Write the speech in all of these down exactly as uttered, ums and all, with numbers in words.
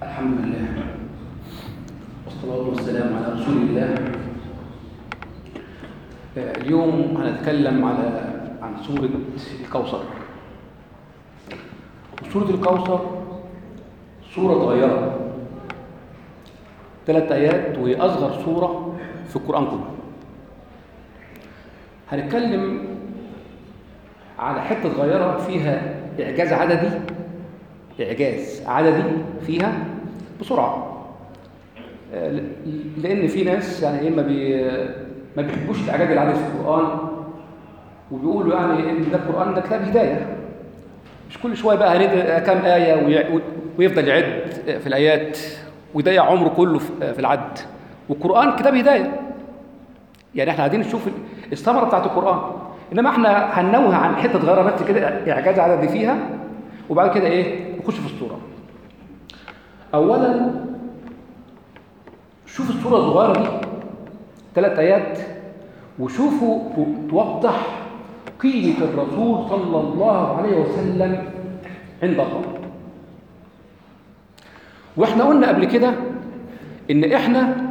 الحمد لله والصلاة والسلام على رسول الله. اليوم هنتكلم على عن سورة الكوثر. سورة الكوثر سورة صغيرة، ثلاث آيات، وهي أصغر سورة في القرآن كله. هنتكلم على حتة صغيرة فيها إعجاز عددي إعجاز عددي فيها بسرعة، لأن في ناس يعني ما بي ما بيحبوش الإعجاز العددي في القرآن، وبيقولوا يعني إن ده القرآن ده كتاب هداية، مش كل شوية بقى هندي كام آية ويفضل يعد في الآيات ويضيع عمره كله في العد. والقرآن كتاب هداية، يعني احنا قاعدين نشوف الثمرة بتاعت القرآن، إنما احنا هننوه عن حتة صغيرة بس كده إعجاز عددي فيها، وبعد كده إيه نخش في السورة. أولا شوف السورة الصغيرة دي ثلاث آيات، وشوفوا توضح قيمة الرسول صلى الله عليه وسلم عند الله. واحنا قلنا قبل كده إن احنا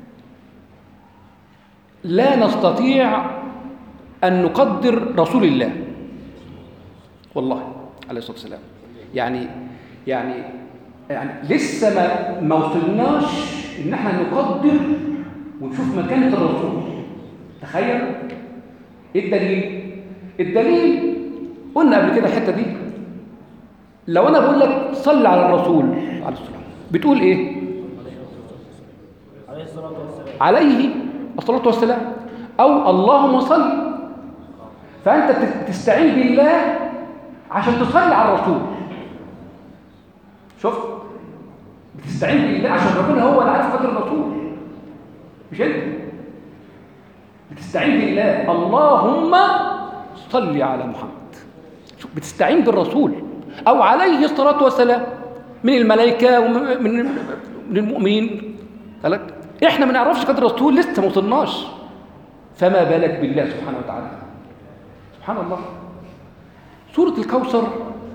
لا نستطيع أن نقدر رسول الله والله عليه الصلاة والسلام، يعني يعني يعني لسه ما ما وصلناش ان احنا نقدر ونشوف مكانة الرسول. تخيل ايه الدليل؟ الدليل قلنا قبل كده الحتة دي، لو انا بقول لك صل على الرسول عليه الصلاة، بتقول ايه؟ عليه الصلاة والسلام عليه الصلاة والسلام، او اللهم صل. فانت تستعين بالله عشان تصلي على الرسول. شفت؟ بتستعين بالله عشان ربنا هو اللي عارف قدر الرسول، مش انت. بتستعين بالله، اللهم صل على محمد. شوف، بتستعين بالرسول او عليه الصلاه والسلام من الملائكه ومن من المؤمنين. قالك احنا ما نعرفش قدر الرسول، لسه ما وصلناش، فما بالك بالله سبحانه وتعالى. سبحان الله. سورة الكوثر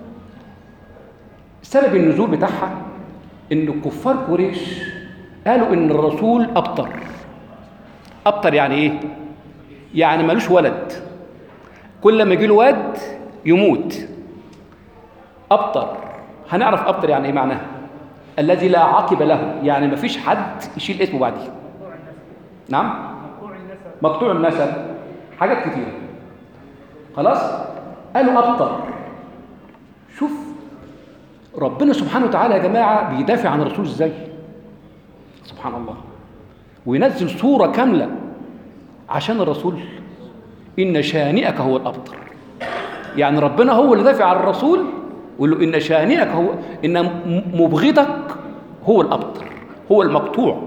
سبب النزول بتاعها إن كفار قريش قالوا إن الرسول أبطر. أبطر يعني إيه؟ يعني ملوش ولد، كل ما يجي له واد يموت. أبطر، هنعرف أبطر يعني إيه معناها. الذي لا عقب له، يعني ما فيش حد يشيل اسمه بعديه. نعم؟ مقطوع النسب، حاجات كتيرة. خلاص؟ قالوا أبطر. شوف ربنا سبحانه وتعالى يا جماعة بيدافع عن الرسول ازاي؟ سبحان الله. وينزل سورة كاملة عشان الرسول. إن شانئك هو الأبطر. يعني ربنا هو اللي دافع عن الرسول، ويقول له إن شانئك هو، إن مبغضك هو الأبطر، هو المقطوع.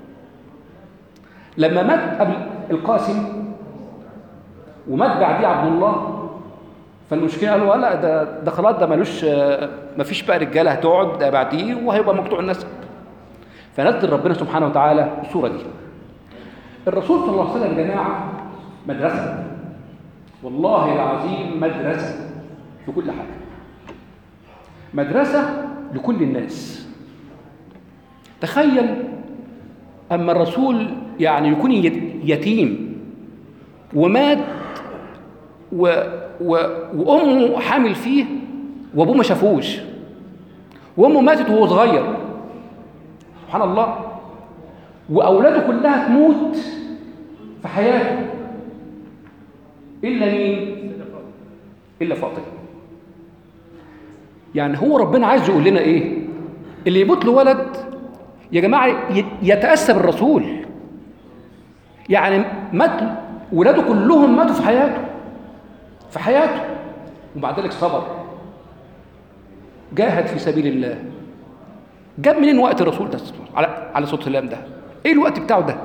لما مات قبل القاسم ومات بعديه عبد الله، فالمشكله قالوا لا ده ده خلاص، ده ملوش، ما فيش بقى رجاله هتقعد ده بعديه وهيبقى مقطوع النسب. فنزل ربنا سبحانه وتعالى السوره دي. الرسول صلى الله عليه وسلم يا جماعه مدرسه، والله العظيم مدرسه في كل حاجه، مدرسه لكل الناس. تخيل اما الرسول يعني يكون يتيم ومات و و... وأمه حامل فيه وأبوه ما شافوش، وأمه ماتت وهو صغير. سبحان الله. وأولاده كلها تموت في حياته إلا مين؟ إلا فاطمة. يعني هو ربنا عايز يقول لنا إيه؟ اللي يموت له ولد يا جماعة يتأسى بالرسول. يعني مات ولاده كلهم ماتوا في حياته في حياته ومع ذلك صبر، جاهد في سبيل الله. جاب منين وقت الرسول ده على على صوت السلام ده؟ ايه الوقت بتاعه ده؟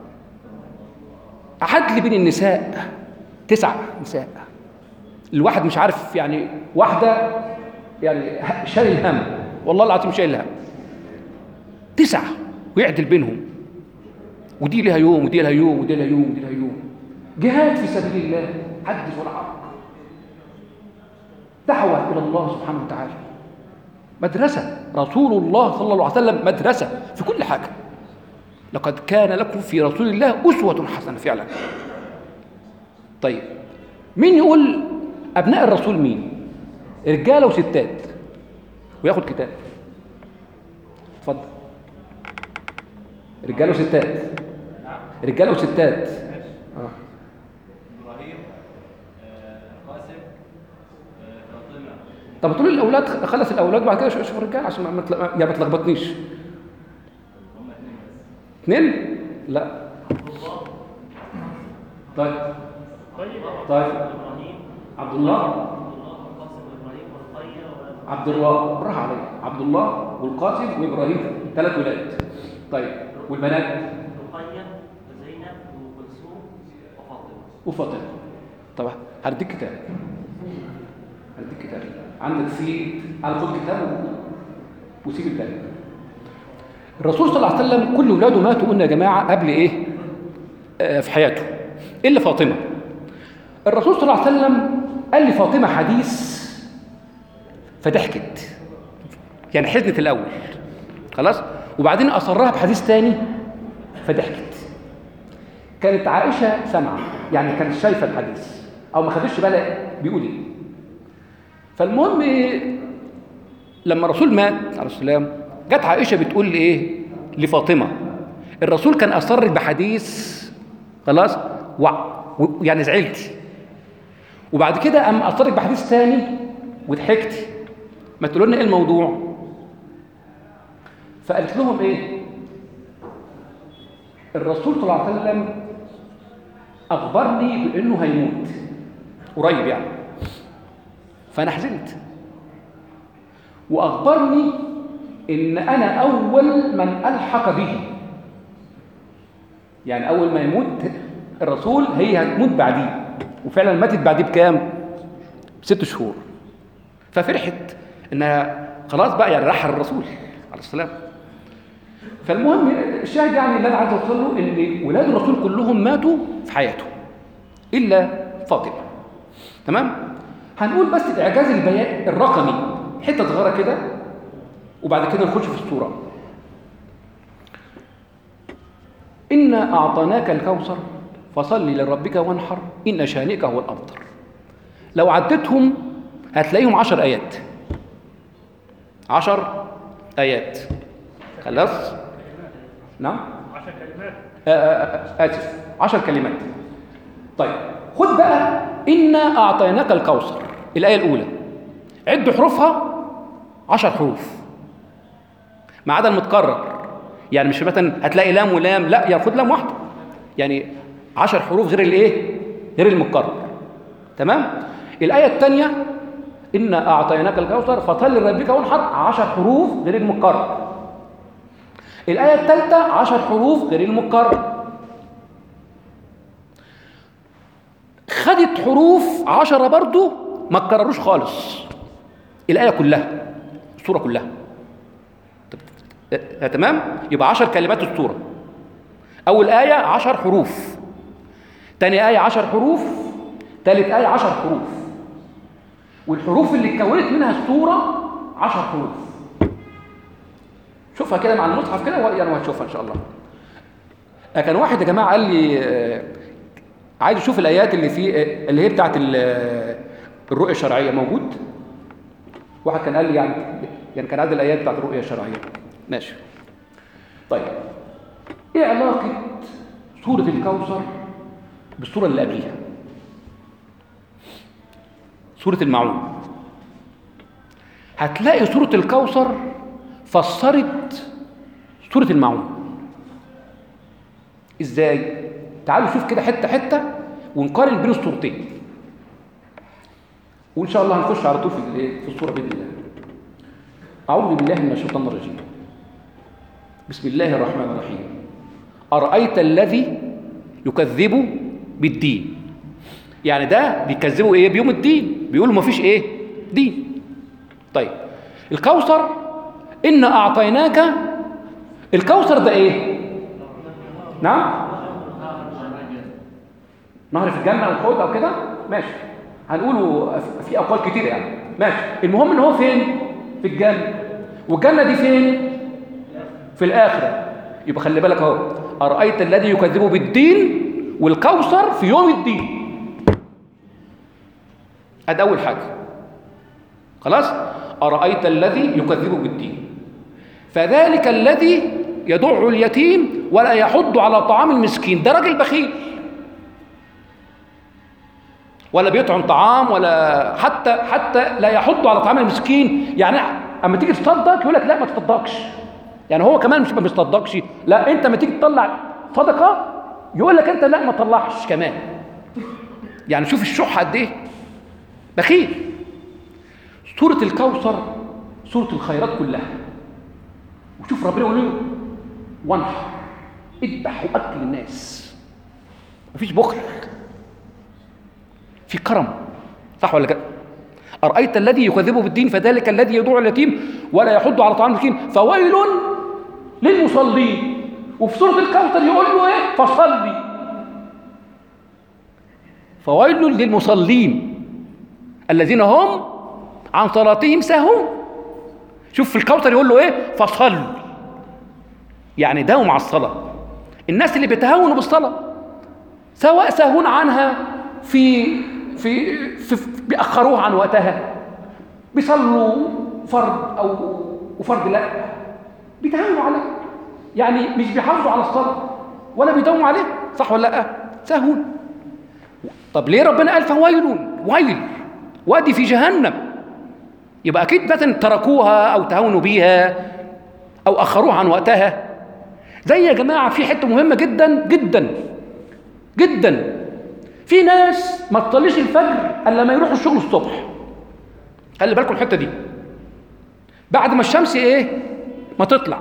عدل بين النساء، تسع نساء، الواحد مش عارف يعني، واحده يعني شايل الهم، والله العظيم شايل الهم. تسعه ويعدل بينهم، ودي لها يوم ودي لها يوم ودي لها يوم ودي لها يوم. جهاد في سبيل الله، حدث ولا حرج، دعوة إلى الله سبحانه وتعالى. مدرسة، رسول الله صلى الله عليه وسلم مدرسة في كل حاجة. لقد كان لكم في رسول الله أسوة حسنة فعلا. طيب مين يقول أبناء الرسول مين؟ رجالة وستات، وياخد كتاب. اتفضل. رجالة وستات. رجالة وستات. اه إبراهيم، قاسم، فاطمة. طب تقول الاولاد، خلص الاولاد بعد كده شوف الرجال عشان ما تل... يعني ما تلخبطنيش. هم اثنين بس. اثنين؟ لا. طيب طيب عبد الله، عبد الله، براح عليك. عبد الله والقاسم وابراهيم، ثلاث ولاد. طيب والبنات؟ رقية وزينب وكلثوم وفاطمة. وفاطمه. طبعا هديك كتاب، هديك كتاب عندك فيه، على خد كتاب وسيب الباقي. الرسول صلى الله عليه وسلم كل اولاده ماتوا قلنا يا جماعه قبل ايه؟ آه في حياته، الا فاطمه. الرسول صلى الله عليه وسلم قال لفاطمه حديث فضحكت، يعني حزنت الاول خلاص، وبعدين اصرها بحديث تاني فضحكت. كانت عائشه سامعه، يعني كانت شايفه الحديث او ما خدتش بالها بيقول ايه. فالمهم إيه؟ لما الرسول مات عليه السلام، جت عائشه بتقول ايه لفاطمه؟ الرسول كان اصر بحديث خلاص، و... و... يعني زعلتي، وبعد كده قام اصرك بحديث تاني وضحكتي، ما تقولوا لنا ايه الموضوع؟ فقالت لهم ايه؟ الرسول صلى الله عليه وسلم اخبرني بانه هيموت قريب يعني، فانا حزنت، واخبرني ان انا اول من الحق به، يعني اول ما يموت الرسول هي هتموت بعديه، وفعلا ماتت بعديه بكام؟ بست شهور. ففرحت انها خلاص بقى يعني راح الرسول عليه السلام. فالمهم الشاهد يعني اللي انا عايز اوصل له ان ولاد الرسول كلهم ماتوا في حياته الا فاطمه. تمام؟ هنقول بس الاعجاز البيان الرقمي حته صغيره كده، وبعد كده نخش في الصوره. إنا أعطيناك الكوثر فصل لربك وانحر إن شانئك هو الأبتر. لو عدتهم هتلاقيهم عشر آيات، عشر آيات خلاص؟ نعم؟ عشر كلمات. آسف، عشر كلمات. طيب خد بقى إنا أعطيناك الكوثر، الآية الأولى عد حروفها عشر حروف ما عدا المتكرر، يعني مش مثلا هتلاقي لام ولام، لا يعني خد لام واحده، يعني عشر حروف غير الايه؟ غير المتكرر. تمام؟ الايه الثانيه انا اعطيناك الكوثر فصل لربك وانحر، عشر حروف غير المتكرر. الايه الثالثه عشر حروف غير المتكرر. خدت حروف عشرة برضو ما تكرروش خالص، الايه كلها، السوره كلها. آه، تمام؟ يبقى عشر كلمات السورة. أول آية عشر حروف، تاني آية عشر حروف، تالت آية عشر حروف، والحروف اللي اتكونت منها السورة عشر حروف. شوفها كده مع المصحف كده يعني، وهتشوفها إن شاء الله. آه، كان واحد يا جماعة قال لي آه، عايز يشوف الآيات اللي في آه، اللي هي بتاعت الرؤية الشرعية، موجود؟ واحد كان قال لي يعني يعني كان عايز الآيات بتاعت الرؤية الشرعية. ماشي. طيب ايه علاقة سورة الكوثر بالسورة اللي قبليها؟ سورة المعون. هتلاقي سورة الكوثر فسرت سورة المعون. ازاي؟ تعالوا نشوف كده حتة حتة ونقارن بين السورتين، وإن شاء الله هنخش على طول في في السورة بإذن الله. أعوذ بالله من الشيطان الرجيم. بسم الله الرحمن الرحيم. أرأيت الذي يكذب بالدين، يعني ده بيكذبوا إيه؟ بيوم الدين، بيقولوا ما فيش إيه؟ دين. طيب الكوثر إنا أعطيناك، الكوثر ده إيه؟ نعم؟ نهر في الجنة أو الحوض أو كده؟ ماشي، هنقوله في أقوال كتير يعني، ماشي. المهم إن هو فين؟ في الجنة. والجنة دي فين؟ في الآخرة. يبقى خلي بالك اهو، أرأيت الذي يكذب بالدين والكوثر في يوم الدين. ادي أول حاجة. خلاص؟ أرأيت الذي يكذب بالدين فذلك الذي يدع اليتيم ولا يحض على طعام المسكين. ده راجل بخيل، ولا بيطعم طعام، ولا حتى حتى لا يحض على طعام المسكين. يعني اما تيجي تصدق يقول لك لا ما تصدقش، يعني هو كمان مش ما بيصدقش، لا انت ما تيجي تطلع صدقه يقول لك انت لا ما تطلعش كمان. يعني شوف الشح قد ايه، بخيل. سوره الكوثر سوره الخيرات كلها. وشوف ربنا يقول له وانحر، اذبح واكل الناس. مفيش بخل، في كرم، صح ولا كده؟ أرأيت الذي يكذب بالدين فذلك الذي يدع اليتيم ولا يحض على طعام المسكين فويل للمصلين. وفي سورة الكوثر يقول له ايه؟ فصلي. فويل للمصلين الذين هم عن صلاتهم ساهون. شوف في الكوثر يقول له ايه؟ فصل. يعني داوم على الصلاة. الناس اللي بيتهاونوا بالصلاة سواء ساهون عنها في في, في, في بيأخروها عن وقتها، بيصلوا فرض او وفرض لا، بيتهاونوا عليه، يعني مش بيحافظوا على الصلاة ولا بيداوموا عليه، صح ولا لا؟ ساهون. طب ليه ربنا قال فويل؟ ويل وادي في جهنم. يبقى اكيد مثلا تركوها او تهاونوا بيها او اخروها عن وقتها. زي يا جماعه في حته مهمه جدا جدا جدا، في ناس ما تصليش الفجر الا لما يروحوا الشغل الصبح. خلي بالكم الحته دي، بعد ما الشمس ايه؟ ما تطلع.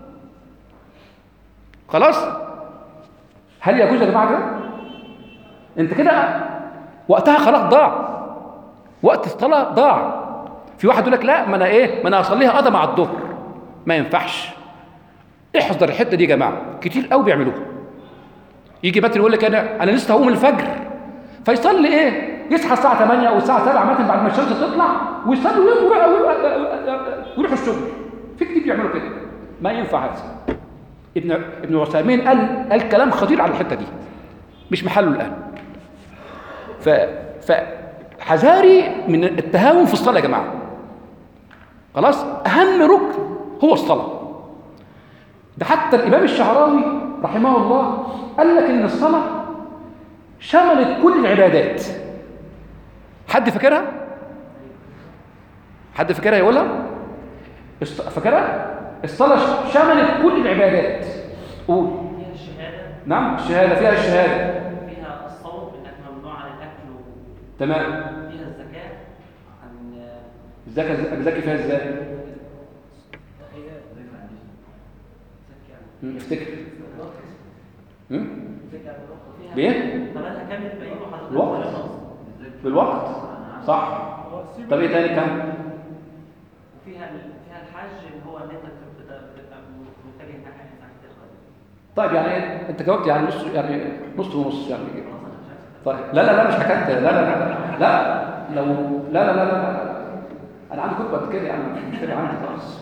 خلاص؟ هل يجوز يا جماعه كده؟ انت كده وقتها خلاص ضاع، وقت الصلاه ضاع. في واحد يقول لك لا ما انا ايه؟ ما انا اصليها قضى مع الظهر. ما ينفعش. احذر الحته دي يا جماعه، كتير قوي بيعملوها. يجي مثلا يقول لك انا انا لسه هقوم الفجر، فيصلي ايه؟ يصحى الساعه ثمانية او الساعه سبعة مثلا بعد ما الشمس تطلع ويصلي ويروح الشغل. في كتير بيعملوا كده، ما ينفع هذا. ابن ابن عثيمين قال قال كلام خطير على الحته دي، مش محله الان. ف فحذاري من التهاون في الصلاه يا جماعه. خلاص؟ اهم ركن هو الصلاه. ده حتى الامام الشعراوي رحمه الله قال لك ان الصلاه شملت كل العبادات. حد فاكرها؟ حد فاكرها يقولها؟ فاكرها؟ الصلاه شملت كل العبادات. قول. فيها الشهاده. نعم الشهاده، فيها الشهاده، فيها الصوم انك ممنوع عن الاكل و... تمام. فيها الزكاه عن الزكاه الزكاه فيها ازاي؟ هي امم افتكر. امم فيها بايه؟ ثمنها كامل باين وحضرتك الوقت. بالوقت صح. طب ايه تاني كم؟ وفيها فيها الحج اللي هو ان انت تبقى تبقى متجه ناحيه ناحيه القبله. طيب يعني انت جاوبت يعني نص، يعني نص ونص يعني. طيب لا لا لا مش حكايه، لا لا لا لا لو لا لا لا لا, لا. انا عندي كتب قد كده يعني مش مشكله عندي خالص.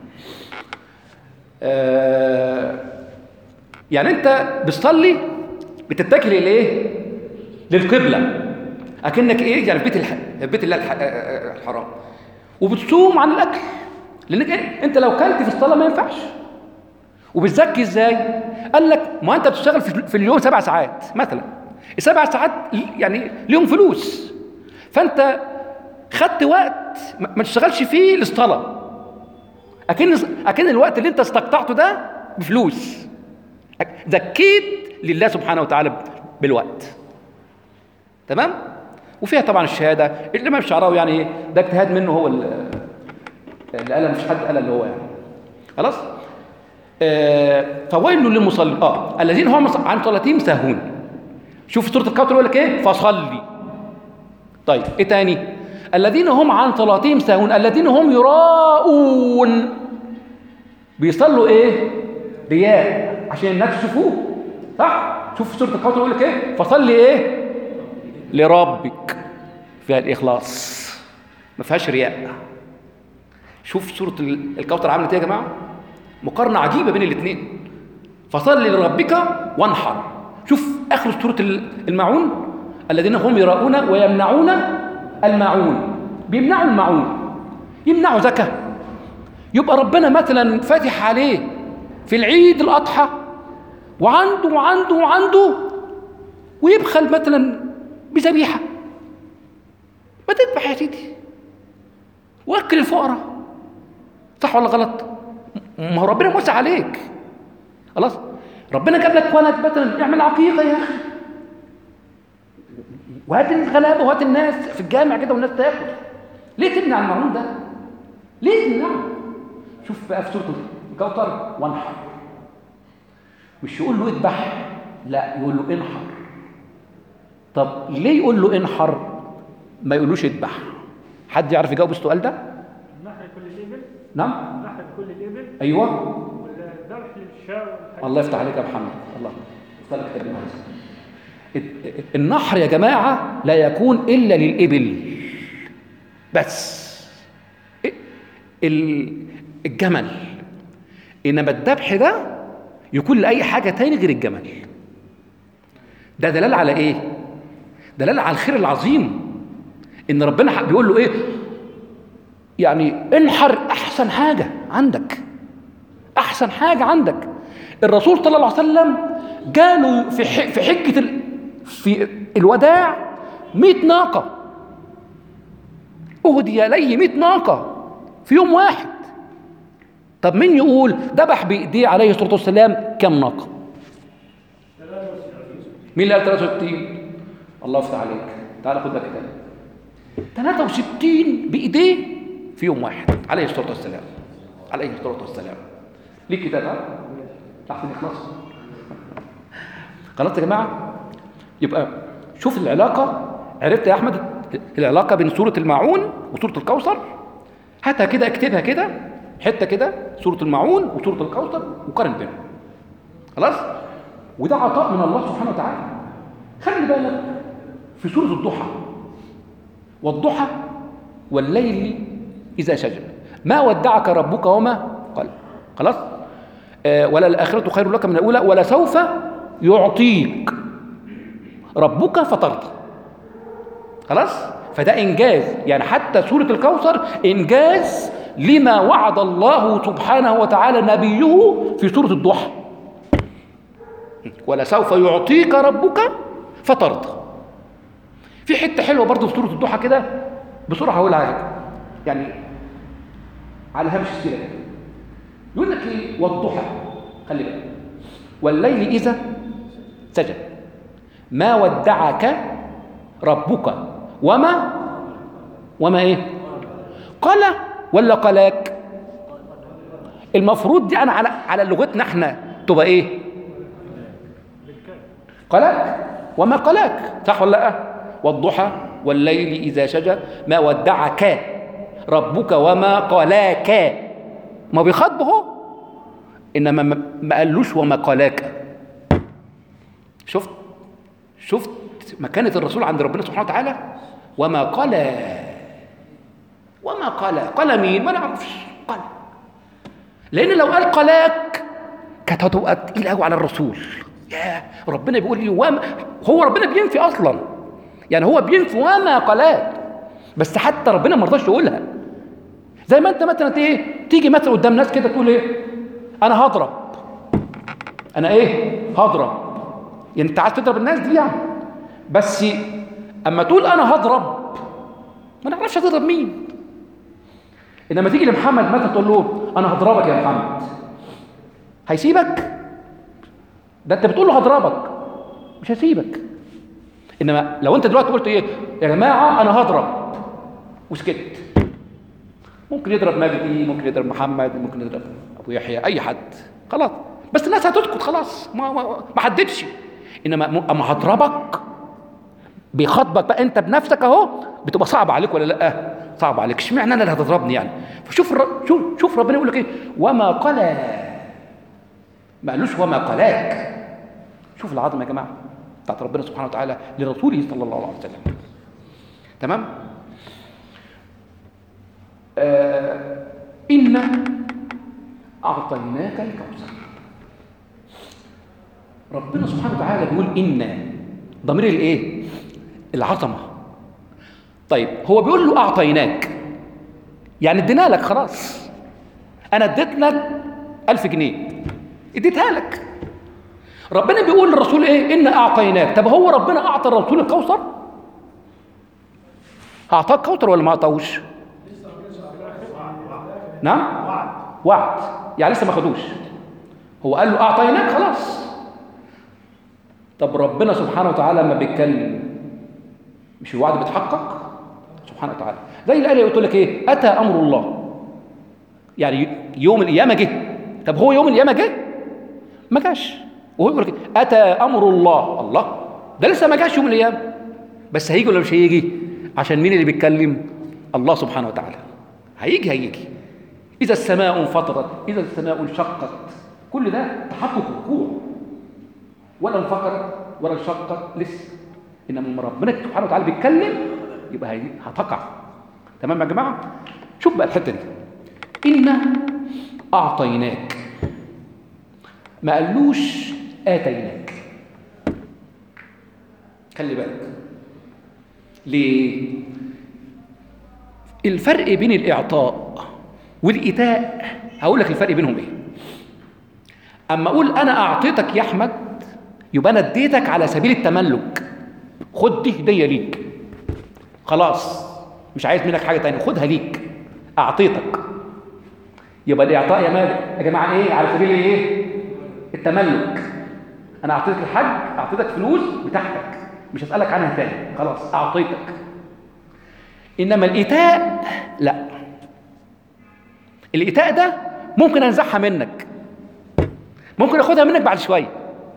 آه يعني انت بتصلي بتتجه لايه؟ للقبله، اكنك ايه يعني في بيت الح... بيت الله الح... الحرام. وبتصوم عن الاكل، لانك إيه؟ انت لو كلت في الصلاه ما ينفعش. وبتزكي ازاي؟ قال لك ما انت بتشتغل في اليوم سبع ساعات مثلا، السبع ساعات يعني ليهم فلوس، فانت خدت وقت ما تشتغلش فيه للصلاه، اكن اكن الوقت اللي انت استقطعته ده بفلوس، زكيت لله سبحانه وتعالى بالوقت. تمام؟ وفيها طبعا الشهاده. الامام الشعراوي يعني ده اجتهاد منه هو اللي قال، مفيش حد قال اللي هو يعني. خلاص؟ آه فويل للمصلين اه الذين هم عن صلاتهم ساهون. شوف سوره الكوثر يقول لك ايه؟ فصلي. طيب ايه تاني؟ الذين هم عن صلاتهم ساهون الذين هم يراءون. بيصلوا ايه؟ رياء عشان الناس تشوفوه، صح؟ شوف سوره الكوثر يقول لك ايه؟ فصلي ايه؟ لربك. فيها الاخلاص، ما فيهاش رياء. شوف سورة الكوثر عملت ايه يا جماعة؟ مقارنة عجيبة بين الاثنين. فصل لربك وانحر. شوف آخر سورة الماعون، الذين هم يراؤون ويمنعون الماعون. بيمنعوا الماعون، يمنعوا زكاة. يبقى ربنا مثلا فاتح عليه في العيد الأضحى وعنده وعنده وعنده ويبخل مثلا بذبيحة. ما تذبح يا سيدي واكل الفقراء، صح ولا غلط؟ ما هو ربنا موسع عليك خلاص. ربنا جاب لك ولد مثلا، اعمل عقيقة يا أخي، وهات الغلابة وهات الناس في الجامع كده والناس تاكل. ليه تمنع المعون ده؟ ليه تمنعه؟ شوف بقى في سورة الكوثر وانحر، مش يقول له اذبح، لا يقول له انحر. طب ليه يقول له انحر ما يقولوش اذبح؟ حد يعرف يجاوب السؤال ده؟ نحر كل الإبل. نعم. نحر كل الإبل. ايوه. ولا ذبح للشاة. الله يفتح عليك يا محمد. الله يفتح عليك. النحر يا جماعه لا يكون الا للإبل بس، الجمل. انما الذبح ده يكون لاي حاجه تاني غير الجمل. ده دلاله على ايه؟ دلاله على الخير العظيم، ان ربنا بيقول له ايه؟ يعني انحر احسن حاجه عندك، احسن حاجه عندك. الرسول صلى الله عليه وسلم جاله في في حجه ال... في الوداع مئة ناقه، اهدي اليه مئة ناقه في يوم واحد. طب مين يقول ذبح بايديه عليه الصلاه والسلام كم ناقه؟ مين اللي قال ثلاثة وستين؟ الله يفتح عليك. تعال خد لك كده ثلاثة وستين بايديه في يوم واحد عليه الصلاه والسلام. عليه الصلاه والسلام. ليه كده ده؟ تحت نخلص. خلاص يا جماعه؟ يبقى شوف العلاقه. عرفت يا احمد العلاقه بين سوره الماعون وسوره الكوثر؟ هاتها كده، اكتبها كده حته كده، سوره الماعون وسوره الكوثر وقارن بينهم. خلاص؟ وده عطاء من الله سبحانه وتعالى. خلي بالك في سوره الضحى، والضحى والليل اذا سجى ما ودعك ربك وما قال. خلاص؟ آه ولا الاخره خير لك من الاولى ولسوف يعطيك ربك فترضى. خلاص؟ فده انجاز، يعني حتى سوره الكوثر انجاز لما وعد الله سبحانه وتعالى نبيه في سوره الضحى. ولسوف يعطيك ربك فترضى. في حته حلوه برضه في سوره الضحى كده بسرعه هقولها عليك، يعني على هامش السيره كده. يقول لك ايه؟ والضحى، خلي بالك، والليل اذا سجى ما ودعك ربك وما وما ايه؟ قال ولا قلاك؟ المفروض دي انا على على لغتنا احنا تبقى ايه؟ قلاك وما قلاك، صح ولا لا؟ والضحى والليل اذا سجى ما ودعك ربك وما قلاك. ما بيخاطبه هو، انما ما قالوش وما قلاك. شفت شفت مكانة الرسول عند ربنا سبحانه وتعالى؟ وما قال وما قال قال مين؟ ما نعرفش. قال لان لو قال قلاك كانت هتبقى تقيله قوي على الرسول. يا ربنا بيقول لي وما، هو ربنا بينفي اصلا، يعني هو بينفي وما قلاك، بس حتى ربنا ما رضاش يقولها. زي ما انت مثلا ايه تيجي مثلا قدام ناس كده تقول ايه؟ انا هضرب، انا ايه؟ هضرب. يعني انت عايز تضرب الناس دي يعني، بس اما تقول انا هضرب ما نعرفش هتضرب مين. انما تيجي لمحمد مثلا تقول له انا هضربك يا محمد، هيسيبك؟ ده انت بتقول له هضربك مش هسيبك. انما لو انت دلوقتي قلت ايه يا جماعه انا هضرب وسكت، ممكن يضرب مجدي، ممكن يضرب محمد، ممكن يضرب ابو يحيى، اي حد، خلاص، بس الناس هتسكت خلاص، ما ما, ما حددش. انما اما هضربك بيخاطبك بقى انت بنفسك اهو، بتبقى صعب عليك ولا لا؟ صعب عليك. اشمعنى انا اللي هتضربني يعني؟ فشوف الر... شوف شوف ربنا يقول لك ايه؟ وما قلا، ما قالوش وما قلاك. شوف العظمه يا جماعه بتاعت ربنا سبحانه وتعالى لرسوله صلى الله عليه وسلم. تمام؟ آه إنا أعطيناك الكوثر. ربنا سبحانه وتعالى بيقول إنا، ضمير الإيه؟ العظمة. طيب هو بيقول له أعطيناك، يعني ادينا لك خلاص. أنا اديت لك ألف جنيه اديتها لك. ربنا بيقول للرسول إيه؟ إنا أعطيناك. طب هو ربنا أعطى الرسول الكوثر؟ أعطاك كوثر ولا ما أعطاهوش؟ نعم؟ وعد، يعني لسه ما خدوش. هو قال له أعطيناك خلاص. طب ربنا سبحانه وتعالى لما بيتكلم مش الوعد بيتحقق سبحانه وتعالى؟ زي الآية اللي قلت لك إيه؟ أتى أمر الله، يعني يوم القيامة جه. طب هو يوم القيامة جه؟ ما جاش. وهو يقول لك أتى أمر الله، الله ده لسه ما جاش يوم القيامة، بس هيجي ولا مش هيجي؟ عشان مين اللي بيتكلم؟ الله سبحانه وتعالى. هيجي هيجي. إذا السماء انفطرت، إذا السماء انشقت، كل ده تحقق وقوع. ولا انفطرت ولا انشقت لسه، إنما لما ربنا سبحانه وتعالى بيتكلم يبقى هي هتقع. تمام يا جماعة؟ شوف بقى الحتة دي، إنا أعطيناك، ما قالوش آتيناك. خلي بالك ليه؟ الفرق بين الإعطاء والإيتاء، هقول لك الفرق بينهم إيه. أما أقول أنا أعطيتك يا أحمد، يبقى أنا اديتك على سبيل التملك. خد دي هدية ليك، خلاص مش عايز منك حاجة تانية، خدها ليك، أعطيتك. يبقى الإعطاء يا مالك يا جماعة إيه؟ على سبيل إيه؟ التملك. أنا أعطيتك الحج، أعطيتك فلوس بتاعتك، مش هسألك عنها تاني، خلاص أعطيتك. إنما الإيتاء لا، الإيتاء ده ممكن أنزعها منك، ممكن أخدها منك بعد شوية،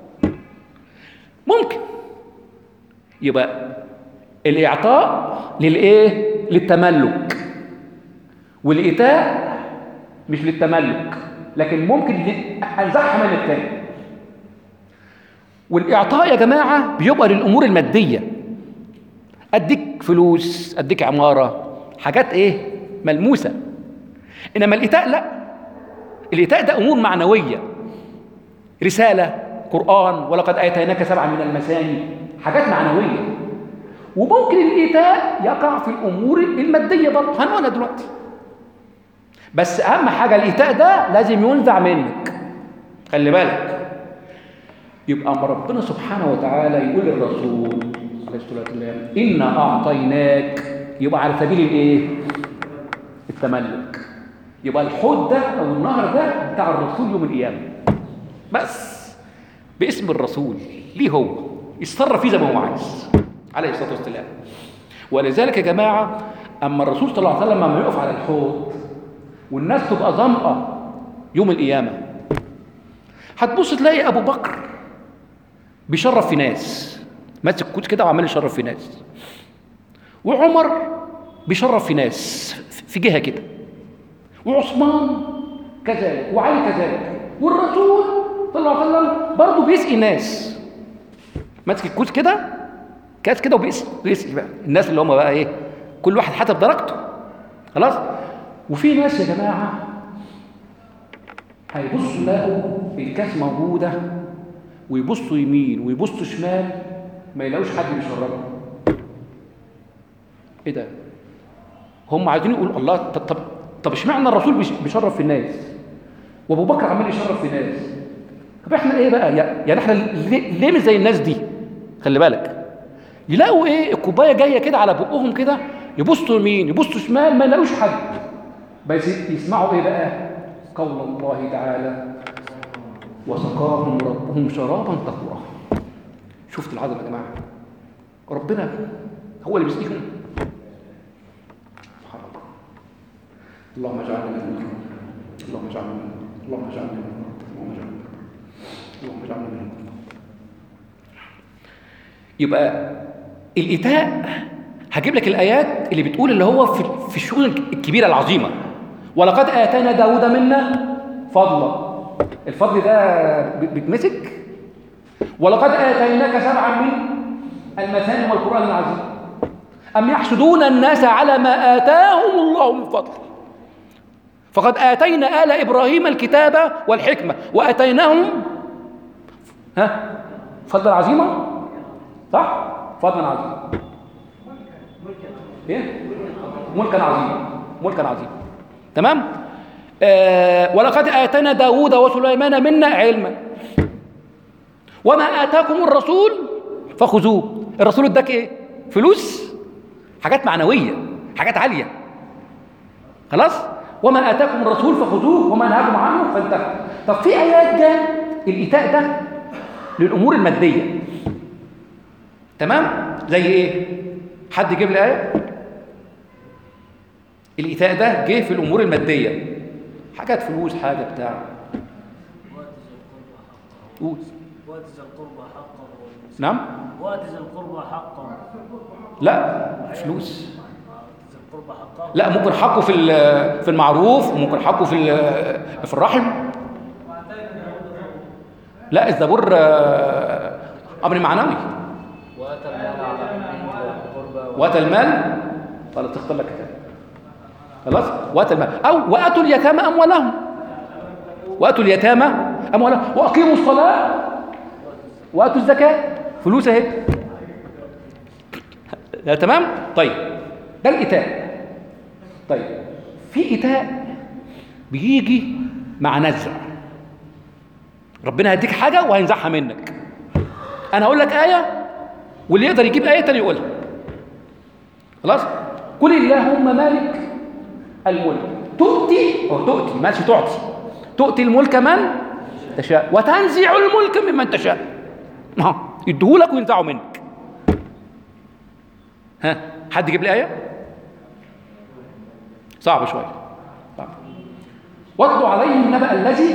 ممكن. يبقى الإعطاء للإيه؟ للتملك، والإيتاء مش للتملك، لكن ممكن أنزعها منك تاني. والإعطاء يا جماعة بيبقى للأمور المادية، أديك فلوس، أديك عمارة، حاجات إيه؟ ملموسة. إنما الإيتاء لا، الإيتاء ده أمور معنوية، رسالة، قرآن، ولقد آتيناك سبعا من المثاني، حاجات معنوية. وممكن الإيتاء يقع في الأمور المادية برضه، هنقولها دلوقتي. بس أهم حاجة الإيتاء ده لازم ينزع منك، خلي بالك. يبقى أما ربنا سبحانه وتعالى يقول للرسول عليه الصلاة والسلام إنا أعطيناك، يبقى على سبيل الإيه؟ التملك. يبقى الحوض ده أو النهر ده بتاع الرسول يوم القيامة، بس باسم الرسول، ليه هو يتصرف فيه زي ما هو عايز عليه الصلاة والسلام. ولذلك يا جماعة أما الرسول صلى الله عليه وسلم لما يقف على الحوض والناس تبقى ظمأة يوم القيامة، هتبص تلاقي أبو بكر بيشرف في ناس، ماسك كوت كده وعمال يشرف في ناس، وعمر بيشرف في ناس في جهة كده، وعثمان كذلك، وعلي كذلك، والرسول صلى الله عليه وسلم برضه بيسقي ناس، ماسك الكوت كده كاس كده وبيسقي بيسقي بقى الناس اللي هم بقى ايه، كل واحد حسب درجته، خلاص. وفي ناس يا جماعه هيبصوا يلاقوا الكاس موجوده، ويبصوا يمين ويبصوا شمال ما يلاقوش حد بيشربها. ايه ده؟ هم عايزين يقولوا الله، طب طب طب اشمعنى الرسول بيشرب في الناس وابو بكر عمال يشرب في ناس؟ طب احنا ايه بقى؟ يعني احنا ليه, ليه مش زي الناس دي؟ خلي بالك، يلاقوا ايه؟ الكوبايه جايه كده على بقهم كده، يبصوا يمين يبصوا شمال ما يلاقوش حد، بس يسمعوا ايه بقى؟ قول الله تعالى وسقاهم ربهم شرابا طهورا. شفت العظمه يا جماعه؟ ربنا هو اللي بيسقيهم. سبحان الله. اللهم اجعلنا منهم، اللهم اجعلنا منهم، اللهم اجعلنا منهم، اللهم اجعلنا منهم، اللهم اجعلنا منهم. يبقى الإيتاء هجيب لك الآيات اللي بتقول اللي هو في في الشؤون الكبيرة العظيمة. ولقد آتينا داود منا فضلا، الفضل ده بيتمسك. ولقد آتيناك سبعا من المثاني والقرآن العظيم. أم يحسدون الناس على ما آتاهم الله من فضل، فقد آتينا آل إبراهيم الكتاب والحكمة وآتيناهم ها فضلا عظيما، صح؟ فضلا عظيما، ايه؟ ملكا عظيما، ملكا عظيما، تمام؟ آه ولقد آتينا داوود وسليمان منا علما وما آتاكم الرسول فخذوه. الرسول اداك ايه؟ فلوس، حاجات معنوية، حاجات عالية، خلاص؟ وما آتاكم الرسول فخذوه وما نهاكم عنه فانتهوا. طب في آيات ده الإيتاء ده للأمور المادية، تمام؟ زي ايه؟ حد يجيب لي آية؟ الإيتاء ده جه في الأمور المادية، حاجات فلوس، حاجة بتاع. قول. وآت ذا القربى حقه. نعم؟ وآت ذا القربى حقه. لا فلوس. وآت ذا القربى حقه. لا ممكن حقه في في المعروف، وممكن حقه في في الرحم. لا الزبور أمر معنوي. وآت المال على حبه القربى. وآت المال ولا تختار لك كده. خلاص؟ وآت المال أو وآتوا اليتامى أموالهم. وآتوا اليتامى أموالهم وأقيموا الصلاة وآتوا الزكاة. فلوس أهي. تمام؟ طيب ده الإيتاء. طيب في إيتاء بيجي مع نزع. ربنا هيديك حاجة وهينزعها منك. أنا هقول لك آية واللي يقدر يجيب آية تاني يقولها. خلاص؟ قل اللهم مالك الملك تؤتي أو تؤتي ماشي تعطي تؤتي الملك من تشاء وتنزع الملك ممن تشاء. ها يديهولك وينزعه منك. ها حد يجيب لي آية؟ صعب شوية. صعب. واتلوا عليهم نبأ الذي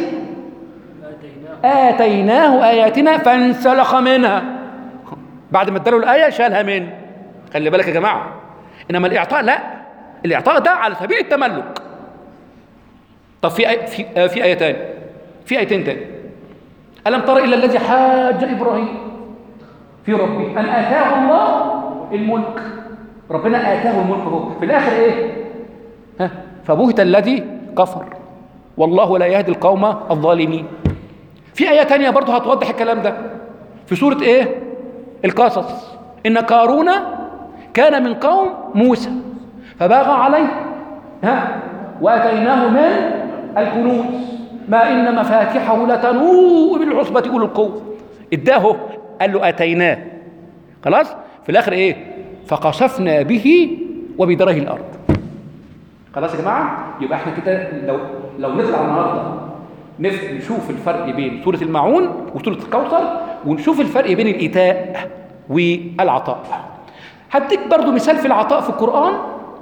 آتيناه آياتنا فانسلخ منها. بعد ما اداله الآية شالها منه. خلي بالك يا جماعة، إنما الإعطاء لا، الإعطاء ده على سبيل التملك. طب في آية في آه في آية تاني، في آيتين تاني. ألم تر إلى الذي حاج إبراهيم في ربه أن آتاه الله الملك. ربنا آتاه الملك هو في الآخر إيه؟ ها فبهت الذي كفر والله لا يهدي القوم الظالمين. في آية تانية برضه هتوضح الكلام ده في سورة إيه؟ القصص. إن قارون كان من قوم موسى فباغى عليه ها وآتيناه من الكنوز ما إن مفاتحه لتنوء بالعصبة أولي القوة. إداه قال له آتيناه. خلاص؟ في الآخر إيه؟ فقصفنا به وبداره الأرض. خلاص يا جماعة؟ يبقى إحنا كده لو لو نطلع النهارده نشوف الفرق بين سورة الماعون وسورة الكوثر، ونشوف الفرق بين الإيتاء والعطاء. هديك برضو مثال في العطاء في القرآن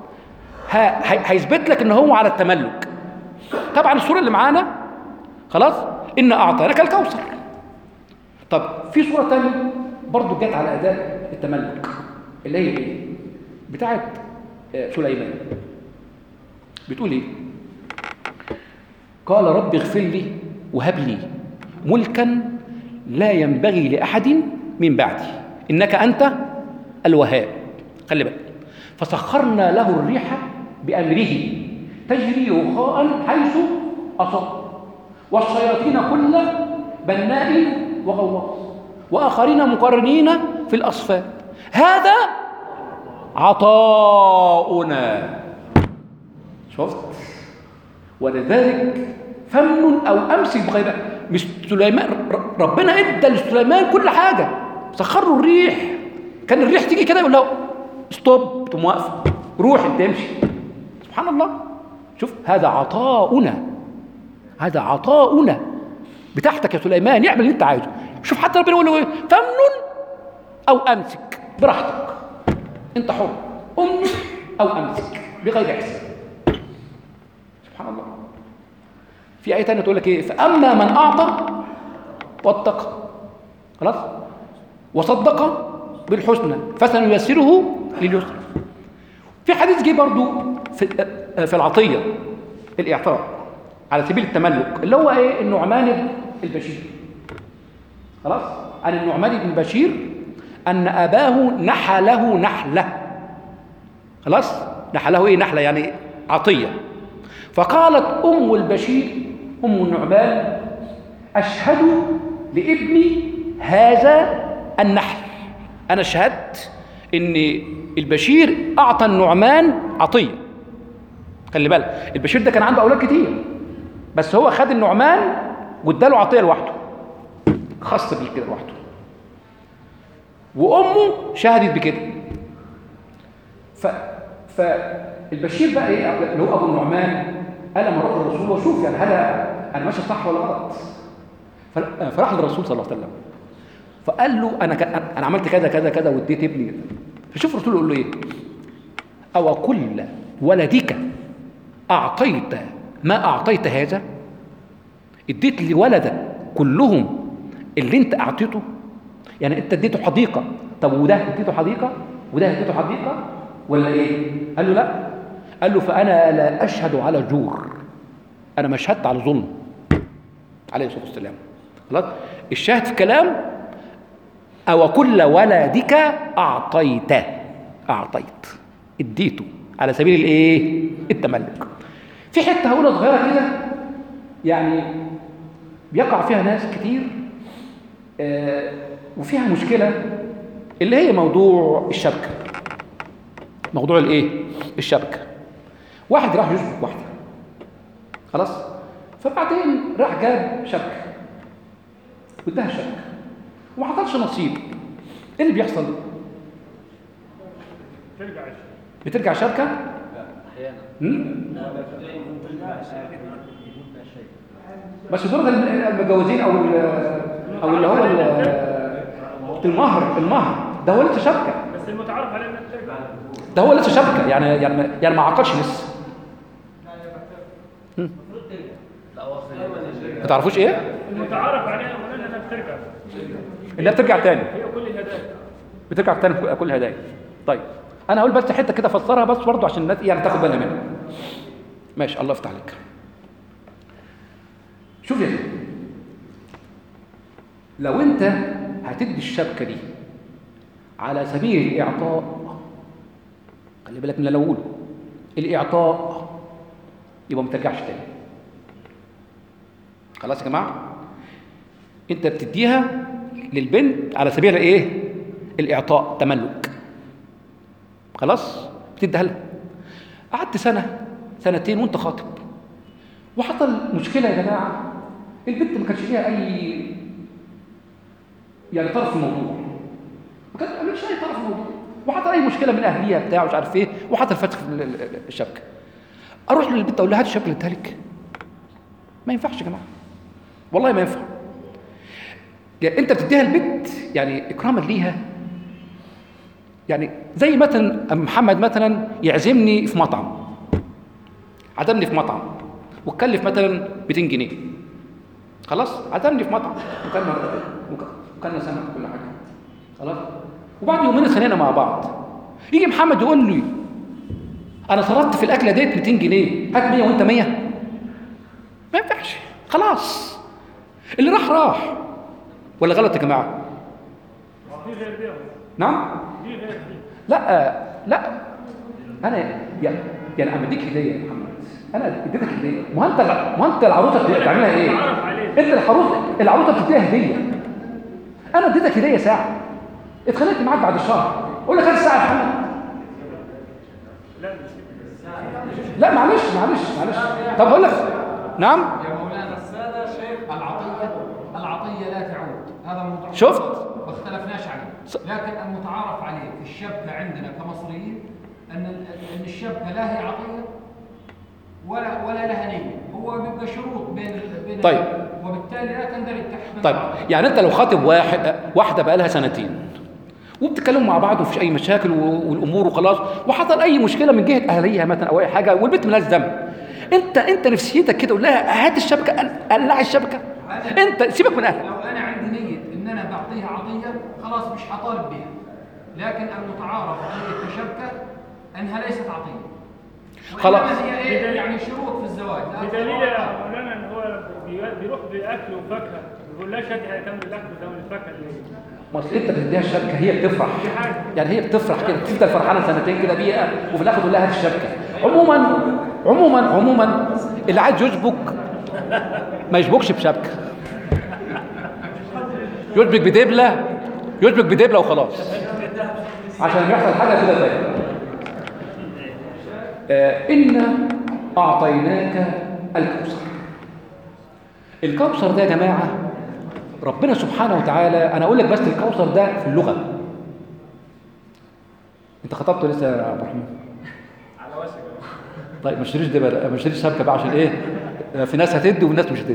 هيثبت لك ان هو على التملك. طبعا السورة اللي معانا خلاص إن أعطيناك الكوثر. طب في سورة تانية برضو جت على أداء التملك اللي هي ايه؟ بتاعت سليمان. بتقول ايه؟ قال رب اغفر لي وهب لي ملكا لا ينبغي لأحد من بعدي إنك أنت الوهاب. خلي بالك. فسخرنا له الريح بأمره تجري رخاء حيث أصاب والشياطين كل بناء وغواص وآخرين مقرنين في الأصفاد هذا عطاؤنا. شفت؟ ولذلك فمن أو أمسك بغير. مش سليمان ربنا ادى لسليمان كل حاجة، سخر له الريح. كان الريح تيجي كده يقول له ستوب، تقوم واقفه، روح انت امشي. سبحان الله. شوف هذا عطاؤنا، هذا عطاؤنا بتاعتك يا سليمان، اعمل اللي انت عايزه. شوف حتى ربنا يقول له ايه؟ فمن او امسك براحتك، انت حر، امن او امسك بغير حساب. سبحان الله. في آية تانية تقول لك ايه؟ فأما من أعطى واتقى خلاص وصدق بالحسنى فسنيسره لليسر. في حديث جه برضو في في العطية الإعطاء على سبيل التملك اللي هو ايه؟ النعمان بن البشير. خلاص؟ عن النعمان بن بشير أن أباه نحى له نحلة. خلاص؟ نحى له ايه؟ نحلة يعني عطية. فقالت ام البشير ام النعمان اشهد لابني هذا النحل، انا شهدت ان البشير اعطى النعمان عطيه. خلي بالك البشير ده كان عنده اولاد كتير، بس هو خد النعمان واداله عطيه لوحده، خاص بيه كده لوحده، وامه شهدت بكده. ف فالبشير بقى ايه اللي هو ابو النعمان قال لما اروح للرسول واشوف يعني هل انا ماشي صح ولا غلط. فراح للرسول صلى الله عليه وسلم فقال له انا ك... انا عملت كذا كذا كذا واديت ابني. فشوف الرسول يقول له ايه؟ او كل ولدك اعطيت ما اعطيت هذا؟ اديت لولدك كلهم اللي انت اعطيته؟ يعني انت اديته حديقه، طب وده اديته حديقه وده اديته حديقه ولا ايه؟ قال له لا. قال له فانا لا اشهد على جور، انا ما شهدت على ظلم عليه الصلاه والسلام. خلاص الشاهد في كلام او كل ولدك اعطيت اعطيت اديته على سبيل الايه؟ التملك. في حته هقولها صغيره كده يعني بيقع فيها ناس كتير آه وفيها مشكله، اللي هي موضوع الشبكه. موضوع الايه؟ الشبكه. واحد راح يشبك واحده خلاص، فبعدين راح جاب شبكه واداها شبكه وما حصلش نصيب. ايه اللي بيحصل؟ ترجع الشبكة. بترجع شبكه؟ احيانا بس دول المتجوزين او او اللي هو المهر المهر ده هو لسه شبكه، بس المتعارف عليه انك ترجع. ده هو لسه شبكه يعني يعني يعني ما عقدش لسه. لا هو ما تعرفوش ايه؟ المتعارف عليه اولا انك ترجع. اللي هي بترجع تاني، هي كل الهدايا. بترجع تاني كل هدايا. طيب انا هقول بس حته كده افسرها بس برضه عشان الناس يعني تاخد بالها منها. ماشي الله يفتح عليك. شوف يا سيدي، لو انت هتدي الشبكه دي على سبيل الاعطاء، خلي بالك من اللي انا بقوله، الاعطاء يبقى ما ترجعش تاني. خلاص يا جماعه؟ انت بتديها للبنت على سبيل ايه؟ الاعطاء، تملك. خلاص؟ بتديها لها. قعدت سنه سنتين وانت خاطب وحصل مشكله يا جماعه، البنت ما كانش ليها اي يعني طرف في الموضوع، ما كانش اي طرف في الموضوع، وحصل اي مشكله من اهليها بتاع مش عارف ايه، وحصل فتح في الشبكه. اروح للبنت اقول لها هات الشبكه اللي اديها لك؟ ما ينفعش يا جماعه، والله ما ينفع. يعني انت بتديها البنت يعني اكراما ليها، يعني زي مثلا محمد مثلا يعزمني في مطعم، عزمني في مطعم وكلف مثلا مئتين جنيه، خلاص عزمني في مطعم وكلنا وكلنا سمك وكل حاجه، خلاص. وبعد يومين ثانيين مع بعض يجي محمد يقول لي انا صرفت في الاكله ديت مئتين جنيه، هات مية وانت مية. ما ينفعش، خلاص اللي راح راح. ولا غلط يا جماعه؟ دي غير دي. نعم؟ دي غير دي. لا لا انا يعني يعني اما اديك هديه يا محمد، انا اديتك هديه، ما انت ما انت العروسه بتعملها ايه؟ انت العروسه العروسه بتديها هديه. انا اديتك هديه ساعه، اتخانقت معاك بعد الشهر اقول لك هات الساعه يا محمد. لا مش لا معلش معلش معلش طب اقول لك نعم. يا مولانا السادة شيخ العطية العطية لا تعود، هذا موضوع شفت؟ ما اختلفناش عليه، لكن المتعارف عليه في الشبكة عندنا كمصريين أن أن الشبكة لا هي عطية ولا ولا لها نية، هو بيبقى شروط بين بين طيب. وبالتالي لا تندرج تحت. طيب يعني انت لو خاطب واحد واحده بقى لها سنتين وبتتكلموا مع بعض ومفيش اي مشاكل والامور وخلاص، وحصل اي مشكله من جهه اهليها مثلا او اي حاجه والبنت مالهاش ذنب، انت انت نفسيتك كده قول لها هات الشبكه، قلع الشبكه، انت سيبك من اهلك. لو انا عندي نية ان انا بعطيها عطية خلاص مش هطالب بها، لكن المتعارف عليه كشبكة انها ليست عطية. خلاص. هي ايه يعني شروط في الزواج. بدليل يا مولانا ان هو بيروح باكل وفاكهه، بيقول لها شادي هيكمل الاكل وتمن الفاكهه اللي ما اصل انت بتديها الشبكه هي بتفرح، يعني هي بتفرح كده، تفضل فرحانه سنتين كده بيها وفي الاخر تقول لها هات الشبكه. عموما عموما عموما اللي عايز يشبك ما يشبكش بشبكه، يشبك بدبله، يشبك بدبله وخلاص، عشان يحصل حاجه كده تاني. آه إنا أعطيناك الكوثر. الكوثر ده يا جماعة ربنا سبحانه وتعالى، أنا أقول لك بس الكوثر ده في اللغة. أنت خطبت لسه يا عبد الرحمن؟ على وشك. طيب ما اشتريش دبل، ما اشتريش شبكة بقى، عشان إيه؟ في ناس هتدي وناس مش هتدي.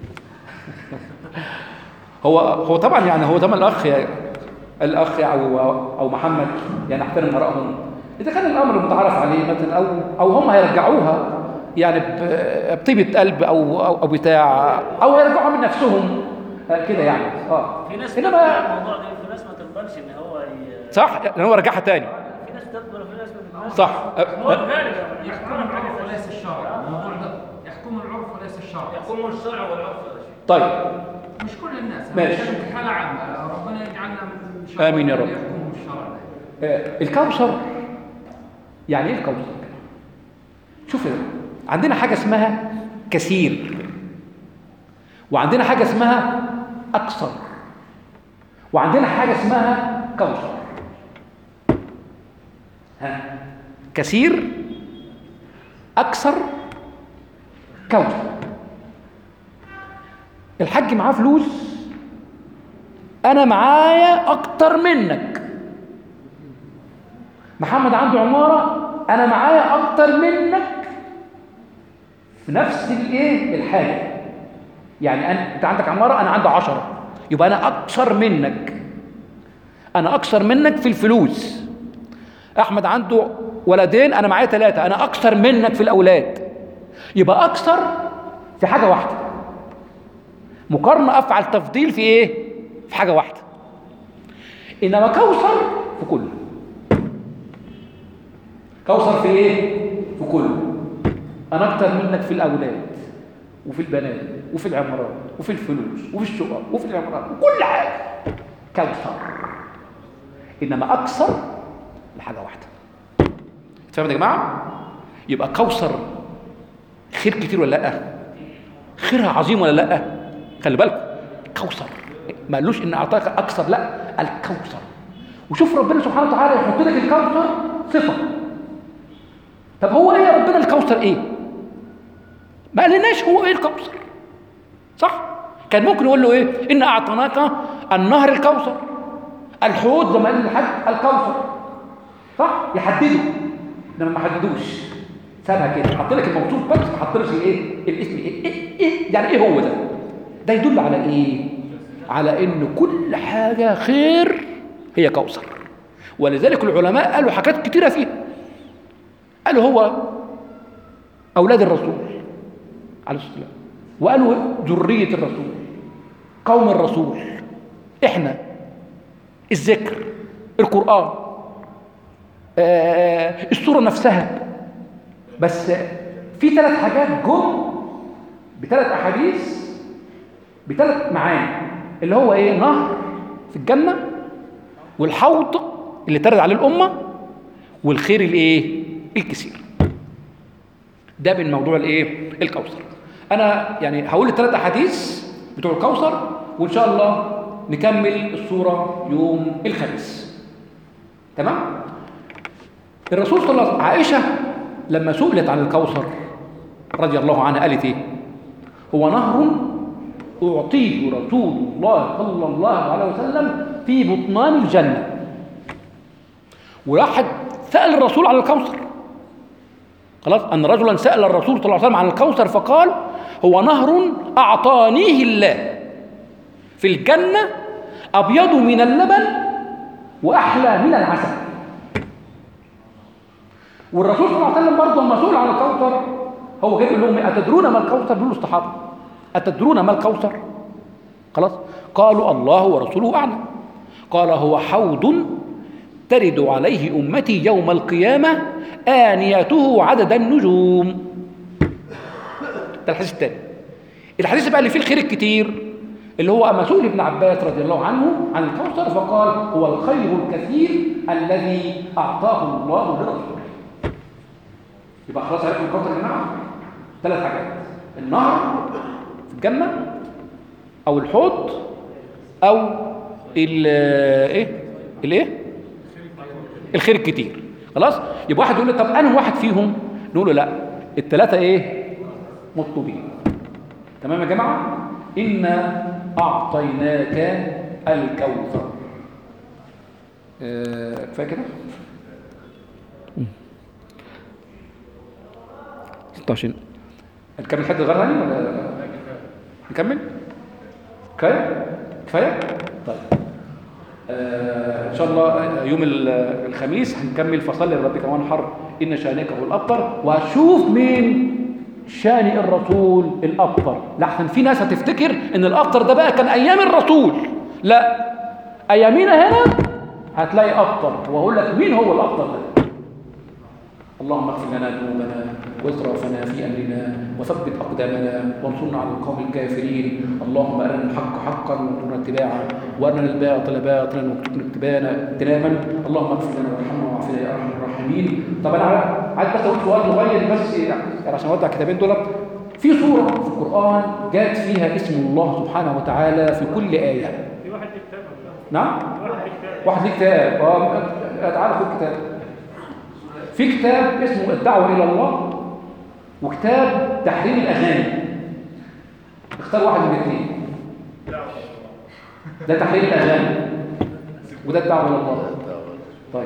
هو هو طبعا يعني هو طبعا الأخ يعني الأخ أو أو محمد يعني أحترم آرائهم. إذا كان الأمر متعارف عليه مثلا أو أو هم هيرجعوها يعني بطيبة قلب أو أو, أو بتاع، أو هيرجعوها من نفسهم كده يعني. اه في ناس إنما تقبل الموضوع ده، في ناس ما تقبلش ان هو ي... صح، لأن هو رجعها تاني. في ناس تقبل وفي ناس ما تقبلش. صح. هو الغالب يحكم العرف وليس الشرع، الموضوع ده يحكم العرف وليس الشرع. يحكم الشرع والعرف يا شيخ. طيب مش كل الناس، ماشي. أنا بتكلم حالة عامة، ربنا يجعلنا من شر آمين يا رب. يحكم الشرع. آه الكوثر يعني إيه الكوثر؟ شوف عندنا حاجة اسمها كثير، وعندنا حاجة اسمها أكثر، وعندنا حاجة اسمها كوثر. ها كثير، أكثر، كوثر. الحاج معاه فلوس، أنا معايا أكتر منك. محمد عنده عمارة، أنا معايا أكتر منك في نفس الإيه الحاجة. يعني أنت عندك عمارة، أنا عندي عشرة، يبقى أنا أكثر منك، أنا أكثر منك في الفلوس. أحمد عنده ولدين، أنا معايا ثلاثة، أنا أكثر منك في الأولاد، يبقى أكثر في حاجة واحدة. مقارنة أفعل تفضيل في إيه؟ في حاجة واحدة. إنما كوثر في كله. كوثر في إيه؟ في كله. أنا أكثر منك في الأولاد وفي البنات وفي العمارات وفي الفلوس وفي الشقق وفي العمارات وكل حاجة كوثر. إنما أكثر لحاجة واحدة. فهمت يا جماعة؟ يبقى كوثر خير كتير ولا لأ؟ خيرها عظيم ولا لأ؟ خلي بالكم كوثر ما قالوش إن أعطاك أكثر، لأ الكوثر. وشوف ربنا سبحانه وتعالى يحط لك الكوثر صفة. طب هو إيه يا ربنا الكوثر إيه؟ ما قالناش هو إيه الكوثر، صح؟ كان ممكن يقول له إيه؟ إن أعطيناك النهر الكوثر، الحوض زي ما قال الحاج الكوثر، صح؟ يحدده، إنما ما حددوش، سابها كده، حط لك الموصوف بس، ما حطلش الايه؟ الاسم ايه؟ إيه؟ إيه؟ يعني ايه هو ده؟ ده يدل على ايه؟ على ان كل حاجه خير هي كوثر. ولذلك العلماء قالوا حاجات كتيره فيها. قالوا هو اولاد الرسول عليه الصلاه والسلام، وقالوا ذريه الرسول، قوم الرسول، احنا، الذكر، القران، آه السوره نفسها. بس في ثلاث حاجات جم بثلاث احاديث بثلاث معاني، اللي هو ايه؟ نهر في الجنه، والحوض اللي ترد عليه الامه، والخير الايه؟ الكثير. ده من موضوع الايه؟ الكوثر. انا يعني هقول الثلاث احاديث بتوع الكوثر، وان شاء الله نكمل الصوره يوم الخميس. تمام؟ الرسول صلى الله عليه وسلم، عائشه لما سئلت عن الكوثر رضي الله عنها قالت ايه؟ هو نهر اعطيه رسول الله صلى الله عليه وسلم في بطنان الجنه. واحد سال الرسول عن الكوثر، خلاص، ان رجلا سال الرسول صلى الله عليه وسلم عن الكوثر فقال هو نهر اعطانيه الله في الجنه، ابيض من اللبن واحلى من العسل. والرسول صلى الله عليه وسلم برضه لما سئل عن الكوثر هو جاي يقول لهم اتدرون ما الكوثر؟ بيقولوا الصحابه اتدرون ما الكوثر؟ خلاص، قالوا الله ورسوله اعلم. قال هو حوض ترد عليه امتي يوم القيامه انيته عدد النجوم. ده الحديث الثاني. الحديث بقى اللي فيه الخير الكتير اللي هو اما سئل ابن عباس رضي الله عنه عن الكوثر فقال هو الخير الكثير الذي اعطاه الله لرسوله. يبقى خلاص عرفنا الكوثر يا جماعه. ثلاث حاجات: النهر في الجنه، او الحوض، او ال ايه الايه الخير الكتير. خلاص. يبقى واحد يقول لي طب انا واحد فيهم؟ نقول له لا، الثلاثه ايه مطلوبين. تمام يا جماعه؟ انا اعطيناك الكوثر. آه، كفايه كده. ستة وعشرين. نكمل حد غير ثاني ولا نكمل؟ كفايه؟ كفايه؟ طيب. آه ان شاء الله يوم الخميس هنكمل فصل لربك وانحر ان شانئك هو الابتر، وهشوف مين شانئ الرسول الابتر. لحسن في ناس هتفتكر ان الابتر ده بقى كان ايام الرسول. لا، ايامينا هنا هتلاقي ابتر، واقول لك مين هو الابتر ده. اللهم اغفر لنا ذنوبنا واسرافنا في امرنا وثبت اقدامنا وانصرنا على القوم الكافرين. اللهم ارنا الحق حقا وارزقنا اتباعه، وارنا الباطل باطلا وارزقنا اجتنابا. اللهم اغفر لنا وارحمنا واعفنا يا ارحم الراحمين. طب انا عايز بس اقول سؤال صغير بس يعني عشان اودع الكتابين دول. في سوره في القران جاءت فيها اسم الله سبحانه وتعالى في كل ايه. في واحد ليه كتاب. نعم؟ واحد ليه كتاب. واحد ليه كتاب. اه تعالى خد كتاب. في كتاب اسمه الدعوة إلى الله، وكتاب تحريم الأغاني. اختار واحد من الاثنين. ده تحريم الأغاني وده الدعوة إلى الله. طيب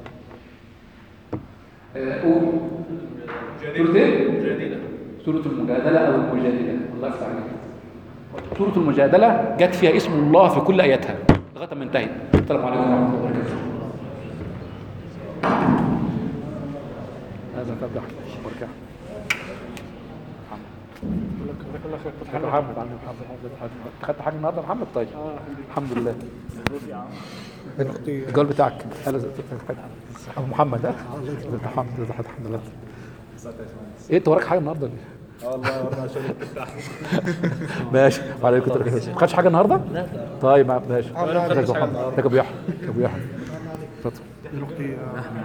قول. سورة ايه؟ سورة المجادلة أو المجادلة. الله يفتح عليك. سورة المجادلة جت فيها اسم الله في كل آياتها لغاية ما انتهت. السلام عليكم ورحمة الله وبركاته. هذا قبل بركة محمد. محمد عم محمد خدت حاجة النهارده يا محمد؟ طيب الحمد لله. الجول بتاعك ابو محمد. ها الحمد لله الحمد لله. ايه انت وراك حاجة النهارده ليه؟ اه والله والله عشان الافتتاح. ماشي. وعليكم السلام. ما خدش حاجة النهارده؟ طيب ماشي. ازيك يا محمد؟ ازيك يا ابو يحيى؟ ابو يحيى اتفضل.